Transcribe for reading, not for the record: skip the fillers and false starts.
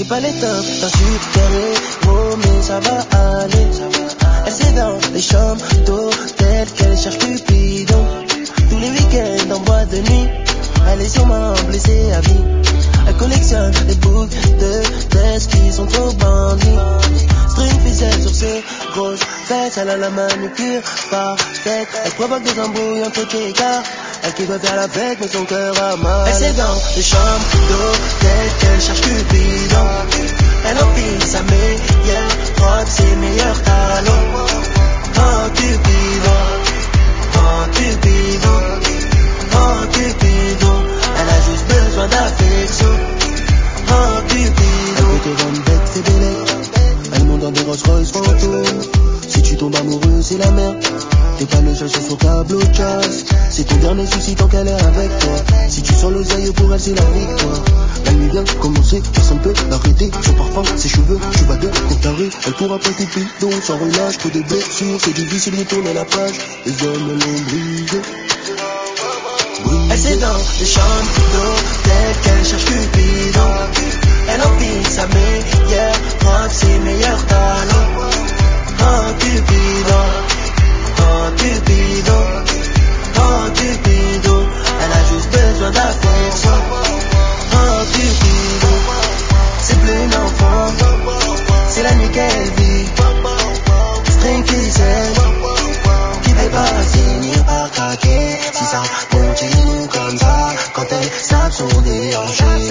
J'ai pas l'étoffe d'un super héros, mais ça va aller. Elle c'est dans les chambres d'hôtel qu'elle cherche Cupidon. Tous les week-ends en boîte de nuit, elle est sûrement blessée à vie. Elle collectionne des boucles de tests qui sont trop bandits. String ficelle sur ses grosses fesses, elle a la manucure parfaite. Elle provoque des embrouilles entre tes gars. Elle qui veut faire la fête mais son cœur a mal. Elle c'est dans les chambres d'hôtel qu'elle cherche Cupidon. Elle empile sa meilleure robe, ses meilleurs talons. Oh Cupidon, oh Cupidon, oh Cupidon. Elle a juste besoin d'affection. Oh Cupidon. Elle peut te rendre bête, c'est belle. Elle monte dans des Rolls Royce fantômes. Si tu tombes amoureux, c'est la merde. T'es pas le seul sur son tableau de chasse. C'est ton dernier souci tant qu'elle est avec toi. Si tu sens l'oseille pour elle, c'est la victoire. La nuit vient commencer, personne peut l'arrêter. Son parfum, ses cheveux, tu vas de comparer. Elle pourra pas couper donc sans relâche. Trop de blessures, c'est difficile de tourner la page. Les hommes l'ont brisé. Elle c'est dans les chambres d'hôtel qu'elle cherche Cupidon. Elle empile sa meilleure robe, ses meilleurs talons. Oh Cupidon, oh Cupidon, oh Cupidon. Elle a juste besoin d'affection. Oh Cupidon, c'est plus une enfant, c'est la nuit qu'elle vit. String ficelle, qui va pas finir par craquer. Si ça continue comme ça, quand elles savent sont déhanchées.